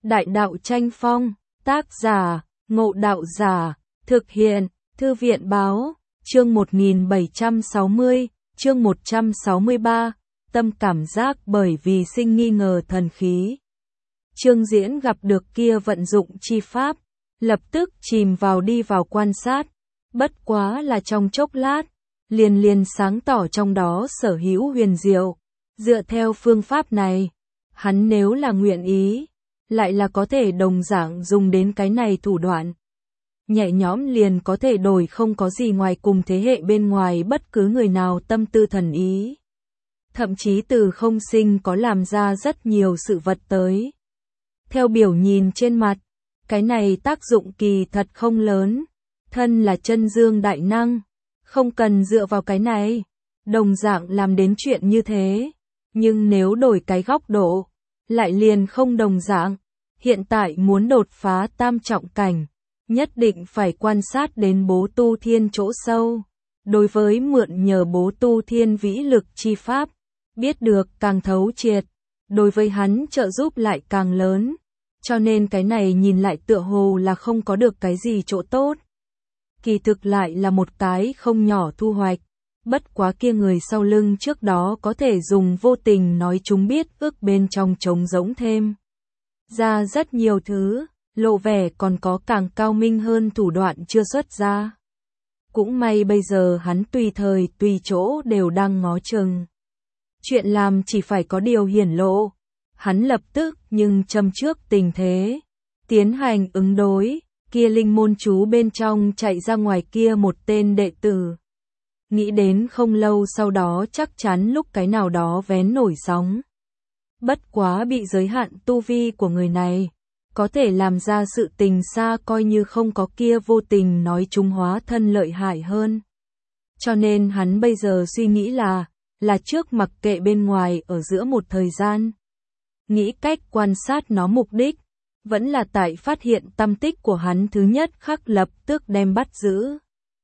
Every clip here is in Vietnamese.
Đại đạo tranh phong, tác giả, Ngộ Đạo Giả, thực hiện, Thư viện báo, chương 1760, chương 163, tâm cảm giác bởi vì sinh nghi ngờ thần khí. Trương Diễn gặp được kia vận dụng chi pháp, lập tức chìm vào đi vào quan sát, bất quá là trong chốc lát, liền sáng tỏ trong đó sở hữu huyền diệu. Dựa theo phương pháp này, hắn nếu là nguyện ý, lại là có thể đồng dạng dùng đến cái này thủ đoạn. Nhẹ nhõm liền có thể đổi không có gì ngoài cùng thế hệ bên ngoài bất cứ người nào tâm tư thần ý. Thậm chí từ không sinh có làm ra rất nhiều sự vật tới. Theo biểu nhìn trên mặt, cái này tác dụng kỳ thật không lớn, thân là chân dương đại năng, không cần dựa vào cái này, đồng dạng làm đến chuyện như thế. Nhưng nếu đổi cái góc độ, lại liền không đồng dạng. Hiện tại muốn đột phá tam trọng cảnh, nhất định phải quan sát đến bố tu thiên chỗ sâu. Đối với mượn nhờ bố tu thiên vĩ lực chi pháp, biết được càng thấu triệt, đối với hắn trợ giúp lại càng lớn. Cho nên cái này nhìn lại tựa hồ là không có được cái gì chỗ tốt. Kỳ thực lại là một cái không nhỏ thu hoạch. Bất quá kia người sau lưng trước đó có thể dùng vô tình nói chúng biết ước bên trong trống rỗng thêm ra rất nhiều thứ, lộ vẻ còn có càng cao minh hơn thủ đoạn chưa xuất ra. Cũng may bây giờ hắn tùy thời tùy chỗ đều đang ngó chừng. Chuyện làm chỉ phải có điều hiển lộ, hắn lập tức nhưng châm trước tình thế, tiến hành ứng đối. Kia linh môn chú bên trong chạy ra ngoài kia một tên đệ tử. Nghĩ đến không lâu sau đó chắc chắn lúc cái nào đó vén nổi sóng. Bất quá bị giới hạn tu vi của người này, có thể làm ra sự tình xa coi như không có kia vô tình nói chúng hóa thân lợi hại hơn. Cho nên hắn bây giờ suy nghĩ là trước mặc kệ bên ngoài ở giữa một thời gian. Nghĩ cách quan sát nó mục đích, vẫn là tại phát hiện tâm tích của hắn thứ nhất khắc lập tức đem bắt giữ.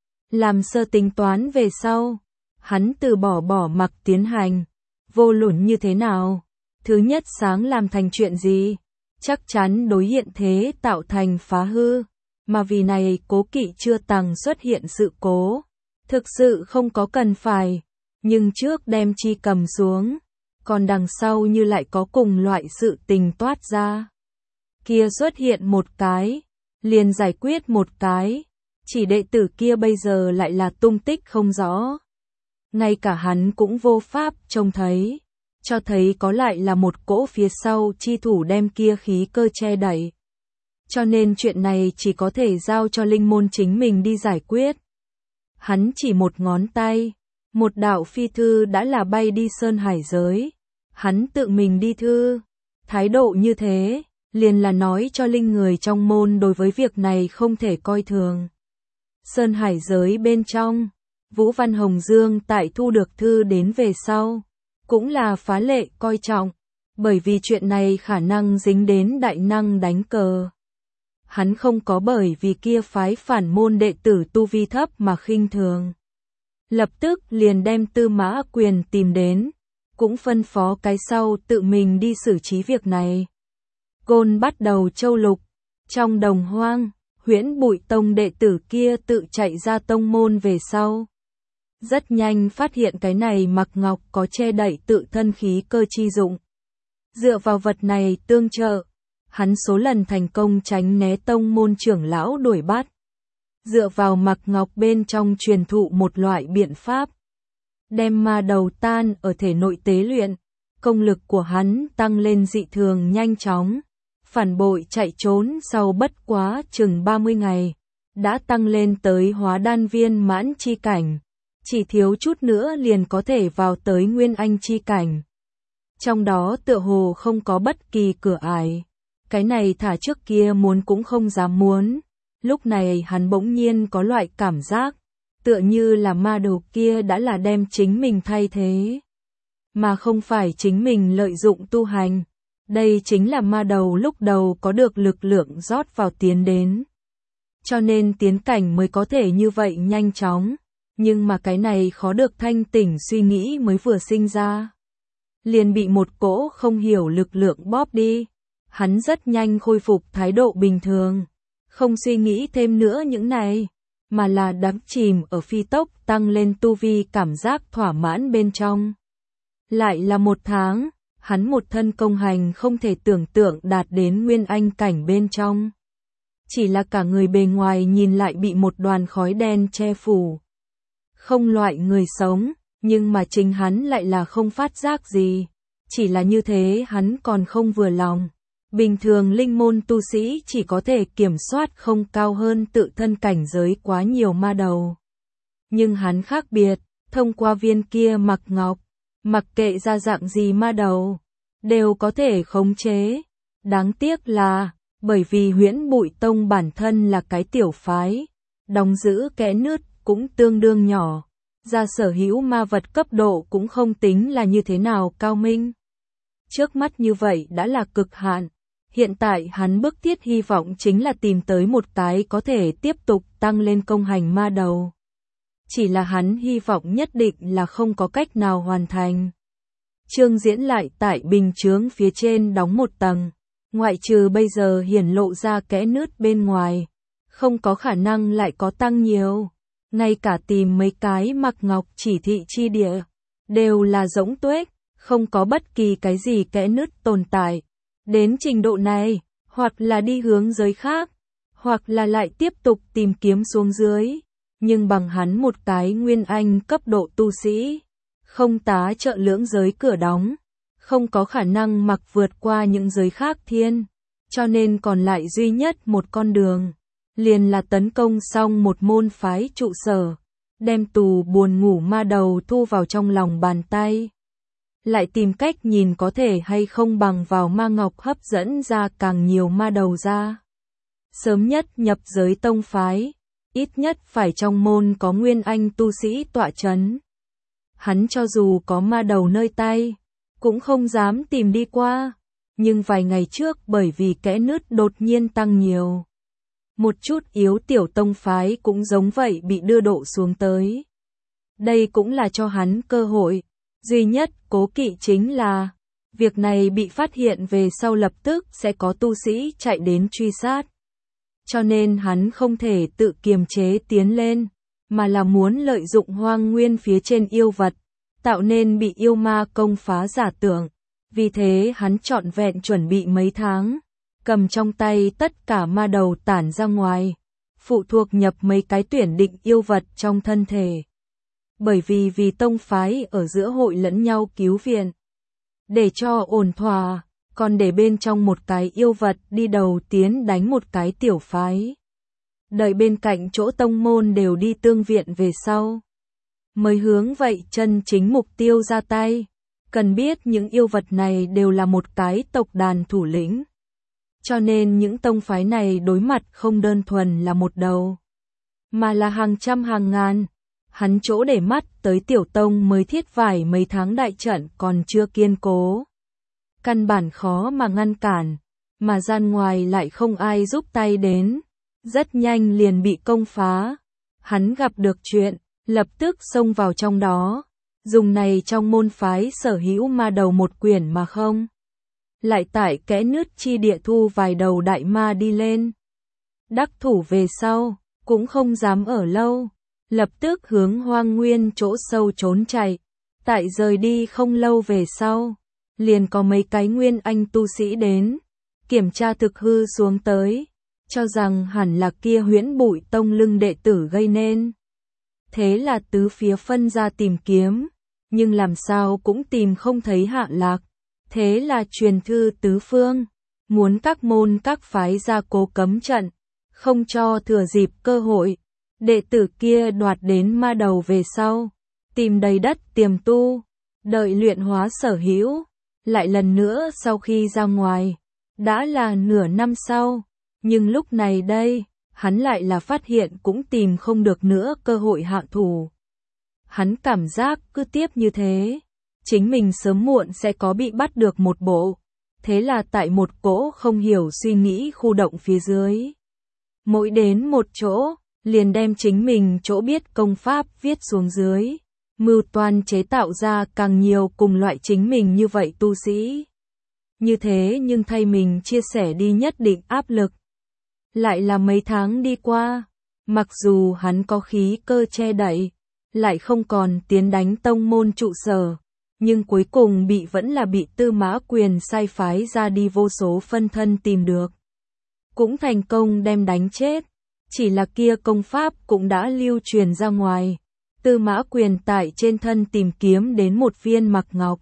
Làm sơ tính toán về sau, hắn từ bỏ mặc tiến hành, vô luận như thế nào, thứ nhất sáng làm thành chuyện gì, chắc chắn đối hiện thế tạo thành phá hư, mà vì này cố kỵ chưa từng xuất hiện sự cố, thực sự không có cần phải, nhưng trước đem chi cầm xuống, còn đằng sau như lại có cùng loại sự tình toát ra. Kia xuất hiện một cái, liền giải quyết một cái. Chỉ đệ tử kia bây giờ lại là tung tích không rõ. Ngay cả hắn cũng vô pháp trông thấy, cho thấy có lại là một cỗ phía sau chi thủ đem kia khí cơ che đậy. Cho nên chuyện này chỉ có thể giao cho linh môn chính mình đi giải quyết. Hắn chỉ một ngón tay, một đạo phi thư đã là bay đi sơn hải giới. Hắn tự mình đi thư, thái độ như thế, liền là nói cho linh người trong môn đối với việc này không thể coi thường. Sơn hải giới bên trong, Vũ Văn Hồng Dương tại thu được thư đến về sau, cũng là phá lệ coi trọng, bởi vì chuyện này khả năng dính đến đại năng đánh cờ. Hắn không có bởi vì kia phái phản môn đệ tử tu vi thấp mà khinh thường. Lập tức liền đem Tư Mã Quyền tìm đến, cũng phân phó cái sau tự mình đi xử trí việc này. Côn bắt đầu châu lục, trong đồng hoang. Huyễn Bụi Tông đệ tử kia tự chạy ra tông môn về sau. Rất nhanh phát hiện cái này mặc ngọc có che đậy tự thân khí cơ chi dụng. Dựa vào vật này tương trợ, hắn số lần thành công tránh né tông môn trưởng lão đuổi bắt. Dựa vào mặc ngọc bên trong truyền thụ một loại biện pháp. Đem ma đầu tan ở thể nội tế luyện, công lực của hắn tăng lên dị thường nhanh chóng. Phản bội chạy trốn sau bất quá chừng 30 ngày, đã tăng lên tới hóa đan viên mãn chi cảnh, chỉ thiếu chút nữa liền có thể vào tới nguyên anh chi cảnh. Trong đó tựa hồ không có bất kỳ cửa ải, cái này thả trước kia muốn cũng không dám muốn, lúc này hắn bỗng nhiên có loại cảm giác, tựa như là ma đầu kia đã là đem chính mình thay thế, mà không phải chính mình lợi dụng tu hành. Đây chính là ma đầu lúc đầu có được lực lượng rót vào tiến đến. Cho nên tiến cảnh mới có thể như vậy nhanh chóng. Nhưng mà cái này khó được thanh tỉnh suy nghĩ mới vừa sinh ra. Liền bị một cỗ không hiểu lực lượng bóp đi. Hắn rất nhanh khôi phục thái độ bình thường, không suy nghĩ thêm nữa những này, mà là đắm chìm ở phi tốc tăng lên tu vi cảm giác thỏa mãn bên trong. Lại là 1 tháng, hắn một thân công hành không thể tưởng tượng đạt đến nguyên anh cảnh bên trong. Chỉ là cả người bề ngoài nhìn lại bị một đoàn khói đen che phủ. Không loại người sống, nhưng mà chính hắn lại là không phát giác gì. Chỉ là như thế hắn còn không vừa lòng. Bình thường linh môn tu sĩ chỉ có thể kiểm soát không cao hơn tự thân cảnh giới quá nhiều ma đầu. Nhưng hắn khác biệt, thông qua viên kia mặc ngọc, mặc kệ ra dạng gì ma đầu, đều có thể khống chế. Đáng tiếc là, bởi vì Huyễn Bụi Tông bản thân là cái tiểu phái, đóng giữ kẽ nứt cũng tương đương nhỏ, ra sở hữu ma vật cấp độ cũng không tính là như thế nào cao minh. Trước mắt như vậy đã là cực hạn. Hiện tại hắn bức thiết hy vọng chính là tìm tới một cái có thể tiếp tục tăng lên công hành ma đầu. Chỉ là hắn hy vọng nhất định là không có cách nào hoàn thành. Trương Diễn lại tại bình chướng phía trên đóng một tầng, ngoại trừ bây giờ hiển lộ ra kẽ nứt bên ngoài, không có khả năng lại có tăng nhiều. Ngay cả tìm mấy cái mặc ngọc chỉ thị chi địa, đều là rỗng tuếch, không có bất kỳ cái gì kẽ nứt tồn tại. Đến trình độ này, hoặc là đi hướng giới khác, hoặc là lại tiếp tục tìm kiếm xuống dưới. Nhưng bằng hắn một cái nguyên anh cấp độ tu sĩ, không tá trợ lưỡng giới cửa đóng, không có khả năng mặc vượt qua những giới khác thiên. Cho nên còn lại duy nhất một con đường, liền là tấn công xong một môn phái trụ sở, đem tù buồn ngủ ma đầu thu vào trong lòng bàn tay. Lại tìm cách nhìn có thể hay không bằng vào ma ngọc hấp dẫn ra càng nhiều ma đầu ra. Sớm nhất nhập giới tông phái, ít nhất phải trong môn có nguyên anh tu sĩ tọa chấn. Hắn cho dù có ma đầu nơi tay, cũng không dám tìm đi qua. Nhưng vài ngày trước bởi vì kẽ nứt đột nhiên tăng nhiều, một chút yếu tiểu tông phái cũng giống vậy bị đưa độ xuống tới. Đây cũng là cho hắn cơ hội. Duy nhất cố kỵ chính là, việc này bị phát hiện về sau lập tức sẽ có tu sĩ chạy đến truy sát. Cho nên hắn không thể tự kiềm chế tiến lên, mà là muốn lợi dụng hoang nguyên phía trên yêu vật, tạo nên bị yêu ma công phá giả tưởng. Vì thế hắn trọn vẹn chuẩn bị mấy tháng, cầm trong tay tất cả ma đầu tản ra ngoài, phụ thuộc nhập mấy cái tuyển định yêu vật trong thân thể. Bởi vì tông phái ở giữa hội lẫn nhau cứu viện. Để cho ổn thỏa, còn để bên trong một cái yêu vật đi đầu tiến đánh một cái tiểu phái. Đợi bên cạnh chỗ tông môn đều đi tương viện về sau. Mới hướng vậy chân chính mục tiêu ra tay. Cần biết những yêu vật này đều là một cái tộc đàn thủ lĩnh. Cho nên những tông phái này đối mặt không đơn thuần là một đầu, mà là hàng trăm hàng ngàn. Hắn chỗ để mắt tới tiểu tông mới thiết vải mấy tháng đại trận còn chưa kiên cố. Căn bản khó mà ngăn cản, mà gian ngoài lại không ai giúp tay đến. Rất nhanh liền bị công phá. Hắn gặp được chuyện, lập tức xông vào trong đó. Dùng này trong môn phái sở hữu ma đầu một quyển mà không. Lại tại kẽ nứt chi địa thu vài đầu đại ma đi lên. Đắc thủ về sau, cũng không dám ở lâu. Lập tức hướng hoang nguyên chỗ sâu trốn chạy. Tại rời đi không lâu về sau, liền có mấy cái nguyên anh tu sĩ đến, kiểm tra thực hư xuống tới, cho rằng hẳn là kia Huyễn Bụi Tông lưng đệ tử gây nên. Thế là tứ phía phân ra tìm kiếm, nhưng làm sao cũng tìm không thấy Hạ Lạc. Thế là truyền thư tứ phương, muốn các môn các phái ra cố cấm trận, không cho thừa dịp cơ hội. Đệ tử kia đoạt đến ma đầu về sau, tìm đầy đất tiềm tu, đợi luyện hóa sở hữu, lại lần nữa sau khi ra ngoài, đã là nửa năm sau, nhưng lúc này đây, hắn lại là phát hiện cũng tìm không được nữa cơ hội hạ thủ. Hắn cảm giác cứ tiếp như thế, chính mình sớm muộn sẽ có bị bắt được một bộ, thế là tại một cỗ không hiểu suy nghĩ khu động phía dưới. Mỗi đến một chỗ, liền đem chính mình chỗ biết công pháp viết xuống dưới, mưu toan chế tạo ra càng nhiều cùng loại chính mình như vậy tu sĩ. như thế nhưng thay mình chia sẻ đi nhất định áp lực. Lại là mấy tháng đi qua, mặc dù hắn có khí cơ che đậy, lại không còn tiến đánh tông môn trụ sở, nhưng cuối cùng vẫn là bị Tư Mã Quyền sai phái ra đi vô số phân thân tìm được. Cũng thành công đem đánh chết, chỉ là kia công pháp cũng đã lưu truyền ra ngoài. Tư Mã Quyền tại trên thân tìm kiếm đến một viên mặc ngọc,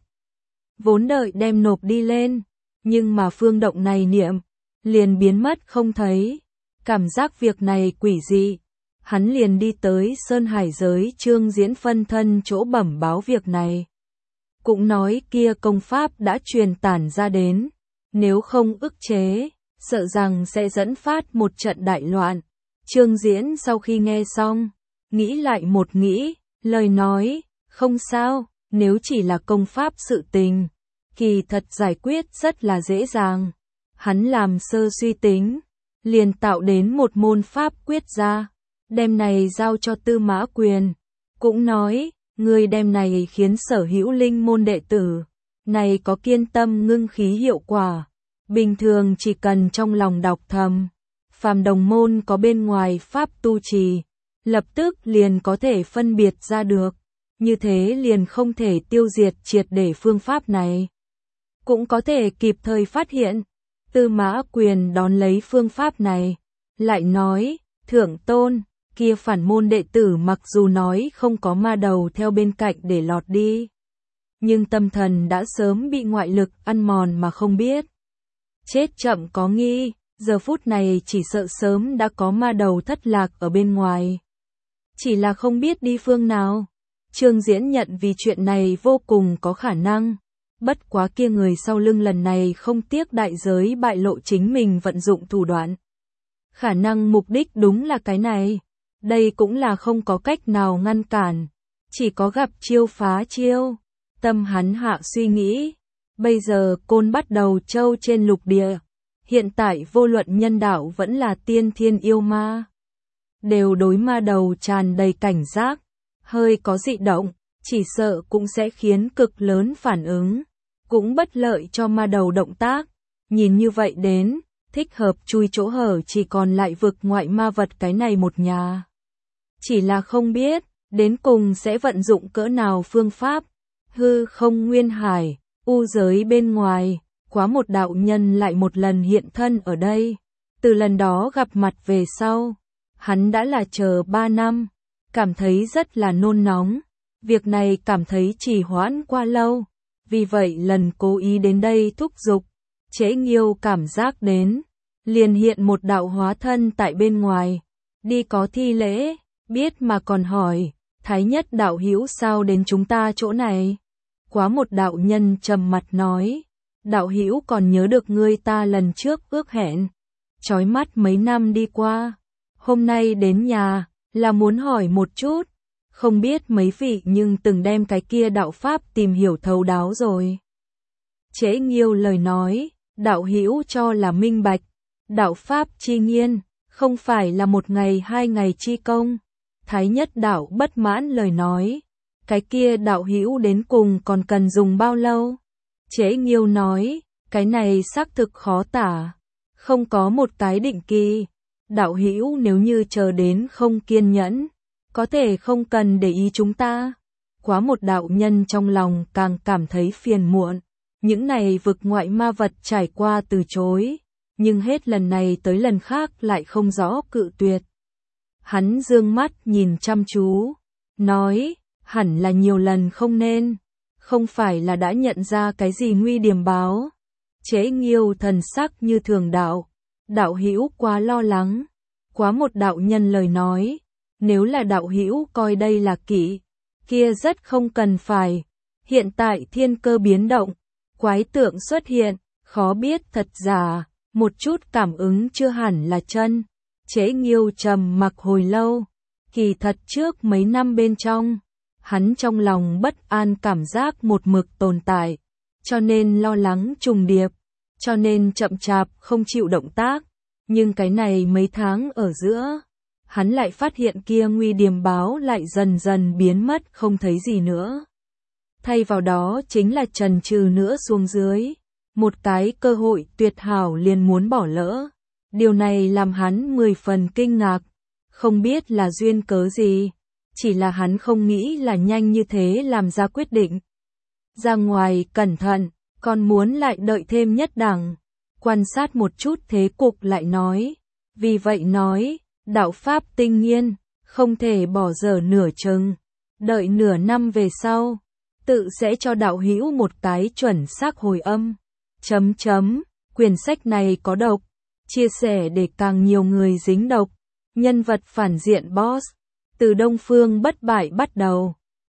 vốn đợi đem nộp đi lên, nhưng mà phương động này niệm, liền biến mất không thấy. Cảm giác việc này quỷ dị, hắn liền đi tới Sơn Hải giới Trương Diễn phân thân chỗ bẩm báo việc này. Cũng nói kia công pháp đã truyền tản ra đến, nếu không ức chế, sợ rằng sẽ dẫn phát một trận đại loạn. Trương Diễn sau khi nghe xong, nghĩ lại một nghĩ, lời nói, không sao, nếu chỉ là công pháp sự tình, kỳ thật giải quyết rất là dễ dàng. Hắn làm sơ suy tính, liền tạo đến một môn pháp quyết ra, đem này giao cho Tư Mã Quyền, cũng nói, người đem này khiến sở hữu linh môn đệ tử, này có kiên tâm ngưng khí hiệu quả, bình thường chỉ cần trong lòng đọc thầm, phàm đồng môn có bên ngoài pháp tu trì, lập tức liền có thể phân biệt ra được, như thế liền không thể tiêu diệt triệt để phương pháp này, cũng có thể kịp thời phát hiện. Tư Mã Quyền đón lấy phương pháp này, lại nói, Thượng Tôn, kia phản môn đệ tử mặc dù nói không có ma đầu theo bên cạnh để lọt đi, nhưng tâm thần đã sớm bị ngoại lực ăn mòn mà không biết. Chết chậm có nghi, giờ phút này chỉ sợ sớm đã có ma đầu thất lạc ở bên ngoài. Chỉ là không biết đi phương nào. Trương Diễn nhận vì chuyện này vô cùng có khả năng. Bất quá kia người sau lưng lần này không tiếc đại giới bại lộ chính mình vận dụng thủ đoạn. Khả năng mục đích đúng là cái này. Đây cũng là không có cách nào ngăn cản. Chỉ có gặp chiêu phá chiêu. Tâm hắn hạ suy nghĩ. Bây giờ Côn Bắt Đầu Châu trên lục địa. Hiện tại vô luận nhân đạo vẫn là tiên thiên yêu ma. Đều đối ma đầu tràn đầy cảnh giác. Hơi có dị động, chỉ sợ cũng sẽ khiến cực lớn phản ứng. Cũng bất lợi cho ma đầu động tác. Nhìn như vậy đến, thích hợp chui chỗ hở chỉ còn lại vực ngoại ma vật cái này một nhà. Chỉ là không biết, đến cùng sẽ vận dụng cỡ nào phương pháp. Hư không nguyên hải, u giới bên ngoài, quá một đạo nhân lại một lần hiện thân ở đây. Từ lần đó gặp mặt về sau, hắn đã là chờ 3 năm, cảm thấy rất là nôn nóng. Việc này cảm thấy trì hoãn quá lâu. Vì vậy lần cố ý đến đây thúc giục, Trễ Nghiêu cảm giác đến, liền hiện một đạo hóa thân tại bên ngoài, đi có thi lễ, biết mà còn hỏi, Thái Nhất đạo hữu sao đến chúng ta chỗ này? Quá một đạo nhân trầm mặt nói, đạo hữu còn nhớ được ngươi ta lần trước ước hẹn, chói mắt mấy năm đi qua, hôm nay đến nhà, là muốn hỏi một chút. Không biết mấy vị nhưng từng đem cái kia đạo pháp tìm hiểu thấu đáo rồi. Trễ Nghiêu lời nói, đạo hữu cho là minh bạch, đạo pháp chi nghiên, không phải là 1 ngày 2 ngày chi công. Thái Nhất đạo bất mãn lời nói, cái kia đạo hữu đến cùng còn cần dùng bao lâu? Trễ Nghiêu nói, cái này xác thực khó tả, không có một cái định kỳ. Đạo hữu nếu như chờ đến không kiên nhẫn, có thể không cần để ý chúng ta. Quá một đạo nhân trong lòng càng cảm thấy phiền muộn. Những này vực ngoại ma vật trải qua từ chối, nhưng hết lần này tới lần khác lại không rõ cự tuyệt. Hắn dương mắt nhìn chăm chú, nói, hẳn là nhiều lần không nên, không phải là đã nhận ra cái gì nguy điểm báo. Trễ Nghiêu thần sắc như thường đạo hữu quá lo lắng. Quá một đạo nhân lời nói, nếu là đạo hữu coi đây là kỵ, kia rất không cần phải. Hiện tại thiên cơ biến động, quái tượng xuất hiện, khó biết thật giả, một chút cảm ứng chưa hẳn là chân. Trễ Nghiêu trầm mặc hồi lâu, kỳ thật trước mấy năm bên trong, hắn trong lòng bất an cảm giác một mực tồn tại, cho nên lo lắng trùng điệp, cho nên chậm chạp không chịu động tác. Nhưng cái này mấy tháng ở giữa, hắn lại phát hiện kia nguy điểm báo lại dần dần biến mất không thấy gì nữa. Thay vào đó chính là trần trừ nữa xuống dưới. một cái cơ hội tuyệt hảo liền muốn bỏ lỡ. Điều này làm hắn 10 phần kinh ngạc, không biết là duyên cớ gì, chỉ là hắn không nghĩ là nhanh như thế làm ra quyết định. Ra ngoài cẩn thận, còn muốn lại đợi thêm nhất đẳng, quan sát một chút thế cục lại nói, vì vậy nói, đạo pháp tinh nghiên, không thể bỏ dở nửa chừng, đợi nửa năm về sau, tự sẽ cho đạo hữu một cái chuẩn xác hồi âm. Quyển sách này có độc, chia sẻ để càng nhiều người dính độc. Nhân vật phản diện boss, từ Đông Phương bất bại bắt đầu.